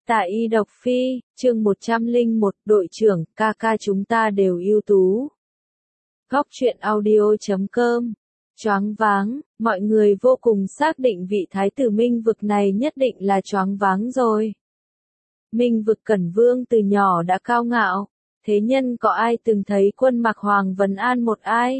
Tạ Y Độc Phi, chương 101, đội trưởng, ca ca chúng ta đều ưu tú. Góc truyện audio.com. Choáng váng, mọi người vô cùng xác định vị thái tử Minh Vực này nhất định là choáng váng rồi. Minh Vực Cẩn Vương từ nhỏ đã cao ngạo, thế nhân có ai từng thấy Quân Mạc Hoàng vấn an một ai?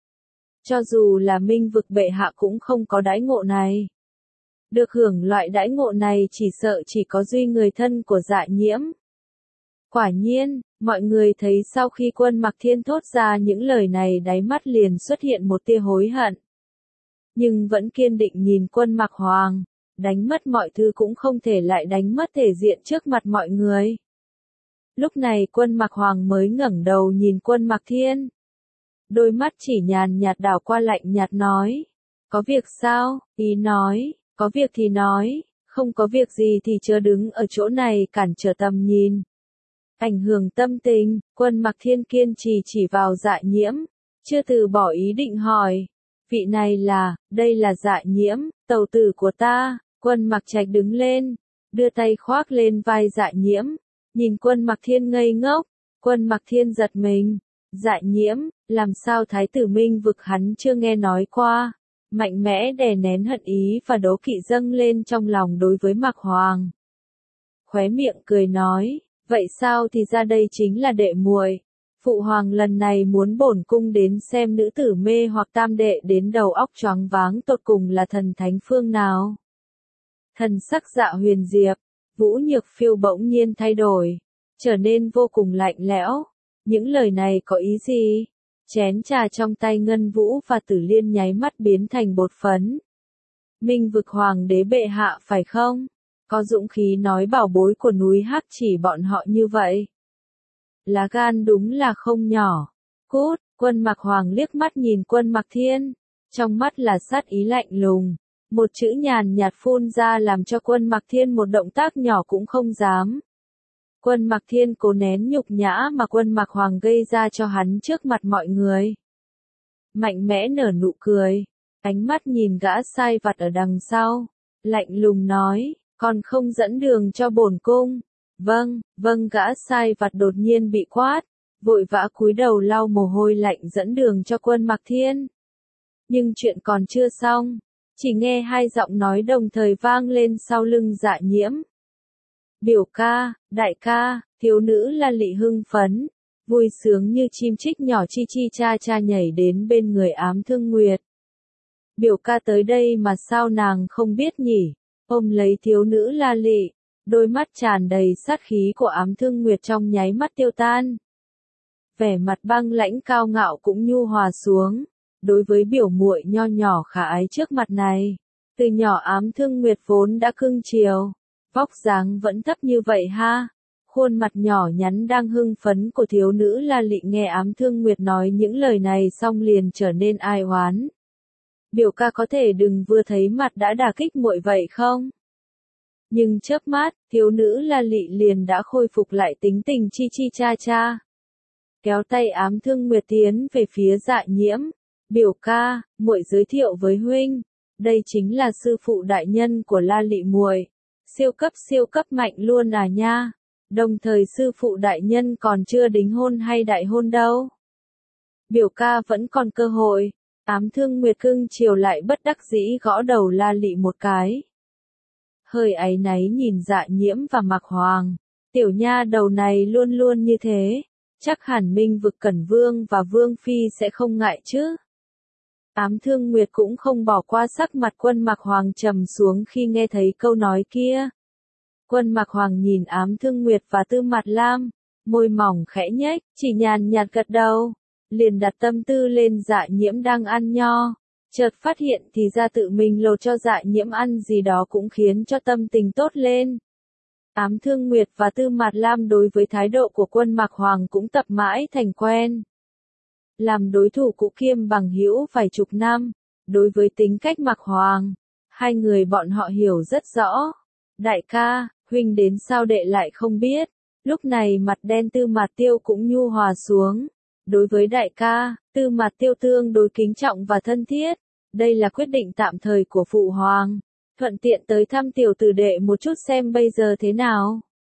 Cho dù là Minh Vực bệ hạ cũng không có đãi ngộ này. Được hưởng loại đãi ngộ này chỉ sợ chỉ có duy người thân của Dạ Nhiễm. Quả nhiên, mọi người thấy sau khi Quân Mạc Thiên thốt ra những lời này đáy mắt liền xuất hiện một tia hối hận. Nhưng vẫn kiên định nhìn Quân Mạc Hoàng, đánh mất mọi thứ cũng không thể lại đánh mất thể diện trước mặt mọi người. Lúc này Quân Mạc Hoàng mới ngẩng đầu nhìn Quân Mạc Thiên. Đôi mắt chỉ nhàn nhạt đảo qua lạnh nhạt nói. Có việc sao? Ý nói. Có việc thì nói, không có việc gì thì chớ đứng ở chỗ này cản trở tầm nhìn. Ảnh hưởng tâm tình, Quân Mạc Thiên kiên trì chỉ vào Dạ Nhiễm, chưa từ bỏ ý định hỏi. Vị này là, đây là Dạ Nhiễm, tàu tử của ta. Quân Mạc Trạch đứng lên, đưa tay khoác lên vai Dạ Nhiễm, nhìn Quân Mạc Thiên ngây ngốc. Quân Mạc Thiên giật mình. Dạ Nhiễm, làm sao thái tử Minh Vực hắn chưa nghe nói qua. Mạnh mẽ đè nén hận ý và đố kỵ dâng lên trong lòng đối với Mạc Hoàng. Khóe miệng cười nói, vậy sao thì ra đây chính là đệ muội. Phụ hoàng lần này muốn bổn cung đến xem nữ tử mê hoặc tam đệ đến đầu óc choáng váng tột cùng là thần thánh phương nào. Thần sắc Dạ Huyền Diệp, Vũ Nhược Phiêu bỗng nhiên thay đổi, trở nên vô cùng lạnh lẽo. Những lời này có ý gì? Chén trà trong tay Ngân Vũ và Tử Liên nháy mắt biến thành bột phấn. Minh Vực Hoàng đế bệ hạ phải không? Có dũng khí nói bảo bối của núi Hắc chỉ bọn họ như vậy. Lá gan đúng là không nhỏ. Cút, Quân Mạc Hoàng liếc mắt nhìn Quân Mạc Thiên, trong mắt là sát ý lạnh lùng. Một chữ nhàn nhạt phun ra làm cho Quân Mạc Thiên một động tác nhỏ cũng không dám. Quân Mạc Thiên cố nén nhục nhã mà Quân Mạc Hoàng gây ra cho hắn trước mặt mọi người. Mạnh mẽ nở nụ cười, ánh mắt nhìn gã sai vặt ở đằng sau, lạnh lùng nói, còn không dẫn đường cho bổn cung. Vâng, gã sai vặt đột nhiên bị quát, vội vã cúi đầu lau mồ hôi lạnh dẫn đường cho Quân Mạc Thiên. Nhưng chuyện còn chưa xong, chỉ nghe hai giọng nói đồng thời vang lên sau lưng Dạ Nhiễm. Biểu ca, đại ca, thiếu nữ La Lị hưng phấn, vui sướng như chim chích nhỏ chi chi cha cha nhảy đến bên người Ám Thương Nguyệt. Biểu ca tới đây mà sao nàng không biết nhỉ? Ôm lấy thiếu nữ La Lị, đôi mắt tràn đầy sát khí của Ám Thương Nguyệt trong nháy mắt tiêu tan. Vẻ mặt băng lãnh cao ngạo cũng nhu hòa xuống, đối với biểu muội nho nhỏ khả ái trước mặt này. Từ nhỏ Ám Thương Nguyệt vốn đã cưng chiều. Vóc dáng vẫn thấp như vậy ha. Khuôn mặt nhỏ nhắn đang hưng phấn của thiếu nữ La Lị nghe Ám Thương Nguyệt nói những lời này xong liền trở nên ai oán. Biểu ca có thể đừng vừa thấy mặt đã đả kích muội vậy không? Nhưng chớp mắt, thiếu nữ La Lị liền đã khôi phục lại tính tình chi chi cha cha. Kéo tay Ám Thương Nguyệt tiến về phía Dạ Nhiễm. Biểu ca, muội giới thiệu với huynh. Đây chính là sư phụ đại nhân của La Lị muội. Siêu cấp mạnh luôn à nha. Đồng thời sư phụ đại nhân còn chưa đính hôn hay đại hôn đâu. Biểu ca vẫn còn cơ hội. Ám Thương Nguyệt cưng chiều lại bất đắc dĩ gõ đầu La Lị một cái. Hơi áy náy nhìn Dạ Nhiễm và Mạc Hoàng. Tiểu nha đầu này luôn luôn như thế. Chắc hẳn Minh Vực Cẩn Vương và Vương Phi sẽ không ngại chứ. Ám Thương Nguyệt cũng không bỏ qua sắc mặt Quân Mạc Hoàng trầm xuống khi nghe thấy câu nói kia. Quân Mạc Hoàng nhìn Ám Thương Nguyệt và Tư Mạt Lam, môi mỏng khẽ nhếch, chỉ nhàn nhạt gật đầu, liền đặt tâm tư lên Dạ Nhiễm đang ăn nho, chợt phát hiện thì ra tự mình lột cho Dạ Nhiễm ăn gì đó cũng khiến cho tâm tình tốt lên. Ám Thương Nguyệt và Tư Mạt Lam đối với thái độ của Quân Mạc Hoàng cũng tập mãi thành quen. Làm đối thủ cũ kiêm bằng hữu vài chục năm, đối với tính cách Mạc Hoàng, hai người bọn họ hiểu rất rõ. Đại ca, huynh đến sao đệ lại không biết? Lúc này mặt đen Tư Mạt Tiêu cũng nhu hòa xuống. Đối với đại ca, Tư Mạt Tiêu tương đối kính trọng và thân thiết. Đây là quyết định tạm thời của phụ hoàng. Thuận tiện tới thăm tiểu tử đệ một chút xem bây giờ thế nào.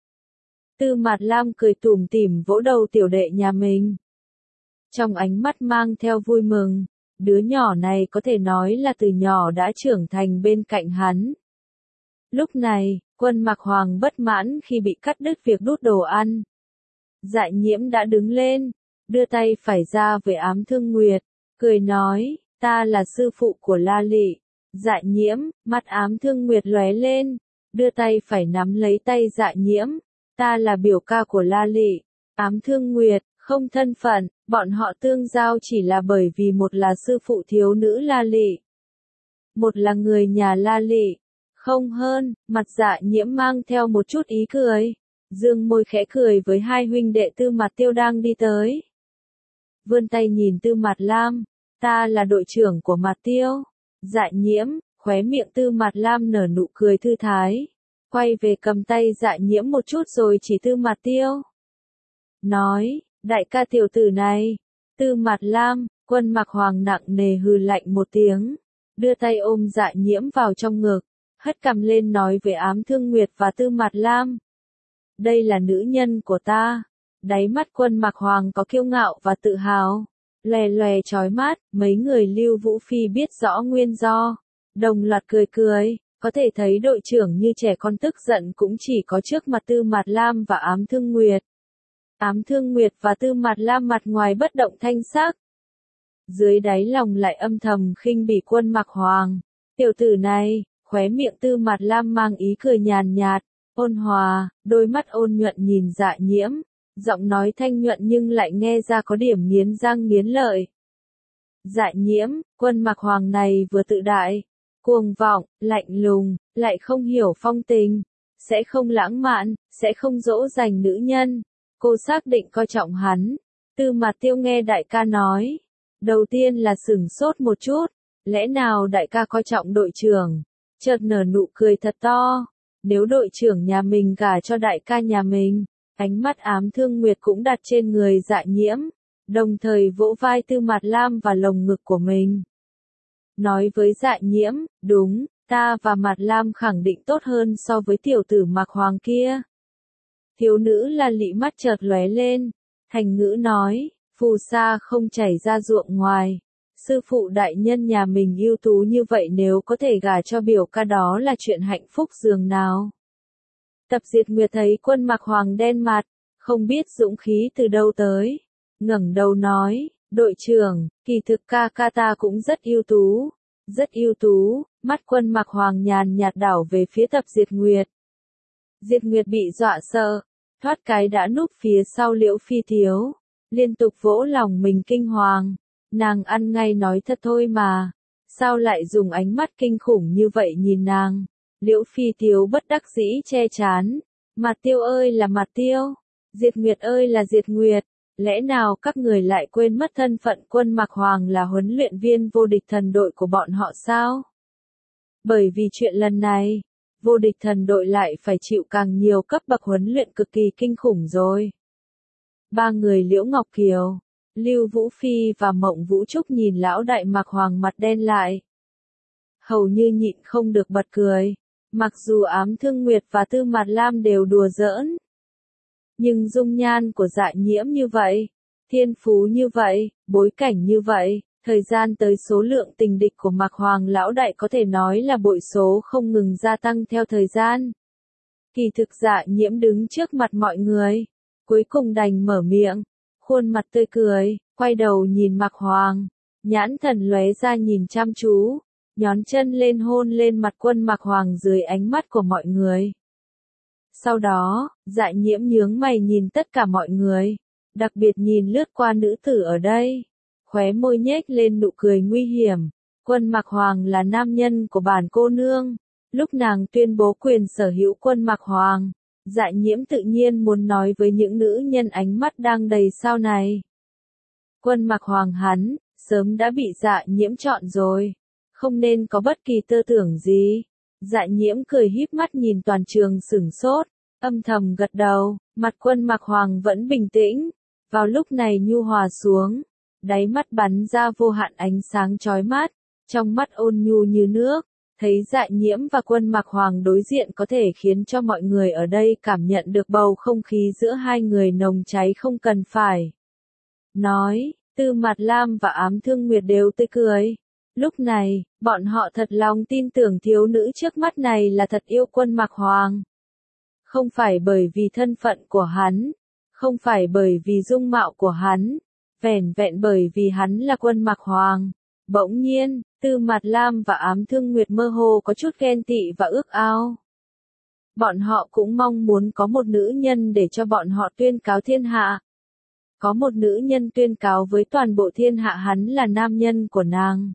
Tư Mạt Lam cười tủm tỉm vỗ đầu tiểu đệ nhà mình. Trong ánh mắt mang theo vui mừng, đứa nhỏ này có thể nói là từ nhỏ đã trưởng thành bên cạnh hắn. Lúc này, Quân Mặc Hoàng bất mãn khi bị cắt đứt việc đút đồ ăn. Dạ Nhiễm đã đứng lên, đưa tay phải ra với Ám Thương Nguyệt, cười nói, ta là sư phụ của La Lị. Dạ Nhiễm, mắt Ám Thương Nguyệt lóe lên, đưa tay phải nắm lấy tay Dạ Nhiễm, ta là biểu ca của La Lị. Ám Thương Nguyệt, không thân phận, bọn họ tương giao chỉ là bởi vì một là sư phụ thiếu nữ La Lị, một là người nhà La Lị, không hơn. Mặt Dạ Nhiễm mang theo một chút ý cười, dương môi khẽ cười với hai huynh đệ Tư Mạt Tiêu đang đi tới. Vươn tay nhìn Tư Mạt Lam, ta là đội trưởng của Mạt Tiêu. Dạ Nhiễm, khóe miệng Tư Mạt Lam nở nụ cười thư thái, quay về cầm tay Dạ Nhiễm một chút rồi chỉ Tư Mạt Tiêu. Nói, đại ca tiểu tử này. Tư Mạt Lam, Quân Mặc Hoàng nặng nề hừ lạnh một tiếng, đưa tay ôm Dạ Nhiễm vào trong ngực, hất cằm lên nói với Ám Thương Nguyệt và Tư Mạt Lam. Đây là nữ nhân của ta. Đáy mắt Quân Mặc Hoàng có kiêu ngạo và tự hào, lòe lòe chói mắt. Mấy người Lưu Vũ Phi biết rõ nguyên do, đồng loạt cười cười, có thể thấy đội trưởng như trẻ con tức giận cũng chỉ có trước mặt Tư Mạt Lam và Ám Thương Nguyệt. Ám Thương Nguyệt và Tư Mạt Lam mặt ngoài bất động thanh sắc, dưới đáy lòng lại âm thầm khinh bỉ Quân Mặc Hoàng. Tiểu tử này, khóe miệng Tư Mạt Lam mang ý cười nhàn nhạt, ôn hòa, đôi mắt ôn nhuận nhìn Dạ Nhiễm, giọng nói thanh nhuận nhưng lại nghe ra có điểm nghiến răng nghiến lợi. Dạ Nhiễm, Quân Mặc Hoàng này vừa tự đại, cuồng vọng, lạnh lùng, lại không hiểu phong tình, sẽ không lãng mạn, sẽ không dỗ dành nữ nhân. Cô xác định coi trọng hắn. Tư Mạt Tiêu nghe đại ca nói, đầu tiên là sửng sốt một chút, lẽ nào đại ca coi trọng đội trưởng, chợt nở nụ cười thật to. Nếu đội trưởng nhà mình gả cho đại ca nhà mình, ánh mắt Ám Thương Nguyệt cũng đặt trên người Dạ Nhiễm, đồng thời vỗ vai Tư Mạt Lam và lồng ngực của mình. Nói với Dạ Nhiễm, đúng, ta và Mạt Lam khẳng định tốt hơn so với tiểu tử Mặc Hoàng kia. Thiếu nữ La Lị mắt chợt lóe lên, thành ngữ nói, phù sa không chảy ra ruộng ngoài. Sư phụ đại nhân nhà mình ưu tú như vậy nếu có thể gả cho biểu ca đó là chuyện hạnh phúc giường nào. Tập Diệt Nguyệt thấy Quân Mặc Hoàng đen mặt, không biết dũng khí từ đâu tới, ngẩng đầu nói, đội trưởng, kỳ thực ca ca ta cũng rất ưu tú, rất ưu tú. Mắt Quân Mặc Hoàng nhàn nhạt đảo về phía Tập Diệt Nguyệt. Diệt Nguyệt bị dọa sợ, thoát cái đã núp phía sau Liễu Phi Thiếu, liên tục vỗ lòng mình kinh hoàng. Nàng ăn ngay nói thật thôi mà, sao lại dùng ánh mắt kinh khủng như vậy nhìn nàng. Liễu Phi Thiếu bất đắc dĩ che chán, Mạt Tiêu ơi là Mạt Tiêu, Diệt Nguyệt ơi là Diệt Nguyệt, lẽ nào các người lại quên mất thân phận Quân Mặc Hoàng là huấn luyện viên vô địch thần đội của bọn họ sao? Bởi vì chuyện lần này, vô địch thần đội lại phải chịu càng nhiều cấp bậc huấn luyện cực kỳ kinh khủng rồi. Ba người Liễu Ngọc Kiều, Lưu Vũ Phi và Mộng Vũ Trúc nhìn lão đại Mặc Hoàng mặt đen lại, hầu như nhịn không được bật cười. Mặc dù Ám Thương Nguyệt và Tư Mạt Lam đều đùa giỡn, nhưng dung nhan của Dạ Nhiễm như vậy, thiên phú như vậy, bối cảnh như vậy, thời gian tới số lượng tình địch của Mặc Hoàng lão đại có thể nói là bội số không ngừng gia tăng theo thời gian. Kỳ thực Dạ Nhiễm đứng trước mặt mọi người, cuối cùng đành mở miệng, khuôn mặt tươi cười, quay đầu nhìn Mặc Hoàng, nhãn thần lóe ra nhìn chăm chú, nhón chân lên hôn lên mặt Quân Mặc Hoàng dưới ánh mắt của mọi người. Sau đó, Dạ Nhiễm nhướng mày nhìn tất cả mọi người, đặc biệt nhìn lướt qua nữ tử ở đây, khóe môi nhếch lên nụ cười nguy hiểm. Quân Mặc Hoàng là nam nhân của bản cô nương, lúc nàng tuyên bố quyền sở hữu Quân Mặc Hoàng, Dạ Nhiễm tự nhiên muốn nói với những nữ nhân ánh mắt đang đầy sao này. Quân Mặc Hoàng hắn, sớm đã bị Dạ Nhiễm chọn rồi, không nên có bất kỳ tư tưởng gì. Dạ Nhiễm cười híp mắt nhìn toàn trường sửng sốt, âm thầm gật đầu, mặt Quân Mặc Hoàng vẫn bình tĩnh, vào lúc này nhu hòa xuống, đáy mắt bắn ra vô hạn ánh sáng chói mắt, trong mắt ôn nhu như nước, Thấy Dạ Nhiễm và Quân Mặc Hoàng đối diện có thể khiến cho mọi người ở đây cảm nhận được bầu không khí giữa hai người nồng cháy không cần phải nói, Tư Mạt Lam và Ám Thương Nguyệt đều tươi cười. Lúc này, bọn họ thật lòng tin tưởng thiếu nữ trước mắt này là thật yêu Quân Mặc Hoàng. Không phải bởi vì thân phận của hắn, không phải bởi vì dung mạo của hắn, vẻn vẹn bởi vì hắn là Quân Mặc Hoàng. Bỗng nhiên, Tư Mạt Lam và Ám Thương Nguyệt mơ hồ có chút ghen tị và ước ao. Bọn họ cũng mong muốn có một nữ nhân để cho bọn họ tuyên cáo thiên hạ. Có một nữ nhân tuyên cáo với toàn bộ thiên hạ hắn là nam nhân của nàng.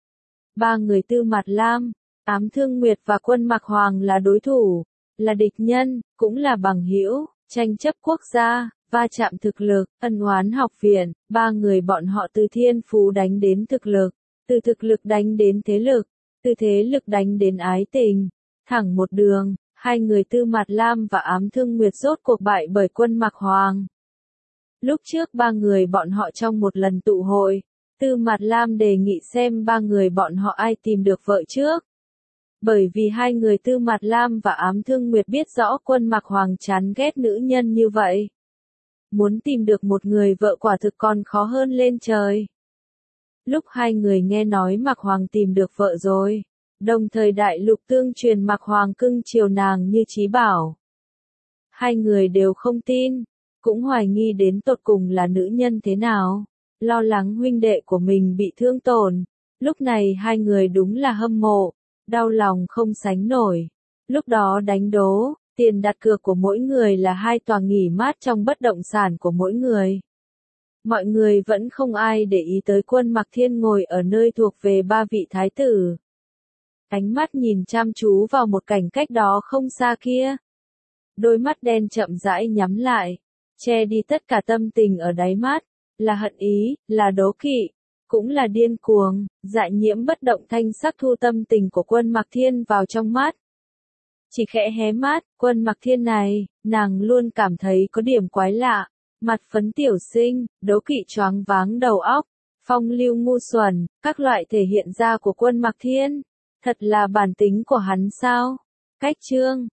Ba người Tư Mạt Lam, Ám Thương Nguyệt và Quân Mặc Hoàng là đối thủ, là địch nhân, cũng là bằng hữu, tranh chấp quốc gia, va chạm thực lực, ân oán học viện, ba người bọn họ từ thiên phú đánh đến thực lực, từ thực lực đánh đến thế lực, từ thế lực đánh đến ái tình, thẳng một đường, hai người Tư Mạt Lam và Ám Thương Nguyệt rốt cuộc bại bởi Quân Mặc Hoàng. Lúc trước ba người bọn họ trong một lần tụ hội, Tư Mạt Lam đề nghị xem ba người bọn họ ai tìm được vợ trước. Bởi vì hai người Tư Mạt Lam và Ám Thương Nguyệt biết rõ Quân Mặc Hoàng chán ghét nữ nhân như vậy. Muốn tìm được một người vợ quả thực còn khó hơn lên trời. Lúc hai người nghe nói Mặc Hoàng tìm được vợ rồi, đồng thời đại lục tương truyền Mặc Hoàng cưng chiều nàng như trí bảo. Hai người đều không tin, cũng hoài nghi đến tột cùng là nữ nhân thế nào, lo lắng huynh đệ của mình bị thương tổn. Lúc này hai người đúng là hâm mộ, đau lòng không sánh nổi. Lúc đó đánh đố, tiền đặt cược của mỗi người là 2 tòa nghỉ mát trong bất động sản của mỗi người. Mọi người vẫn không ai để ý tới Quân Mặc Thiên ngồi ở nơi thuộc về ba vị thái tử. Ánh mắt nhìn chăm chú vào một cảnh cách đó không xa kia. Đôi mắt đen chậm rãi nhắm lại, che đi tất cả tâm tình ở đáy mắt, là hận ý, là đố kỵ, cũng là điên cuồng. Dạ Nhiễm bất động thanh sắc thu tâm tình của Quân Mặc Thiên vào trong mắt. Chỉ khẽ hé mắt, Quân Mặc Thiên này, nàng luôn cảm thấy có điểm quái lạ. Mặt phấn tiểu sinh, đố kỵ choáng váng đầu óc, phong lưu ngu xuẩn, các loại thể hiện ra của Quân Mặc Thiên. Thật là bản tính của hắn sao? Cách chương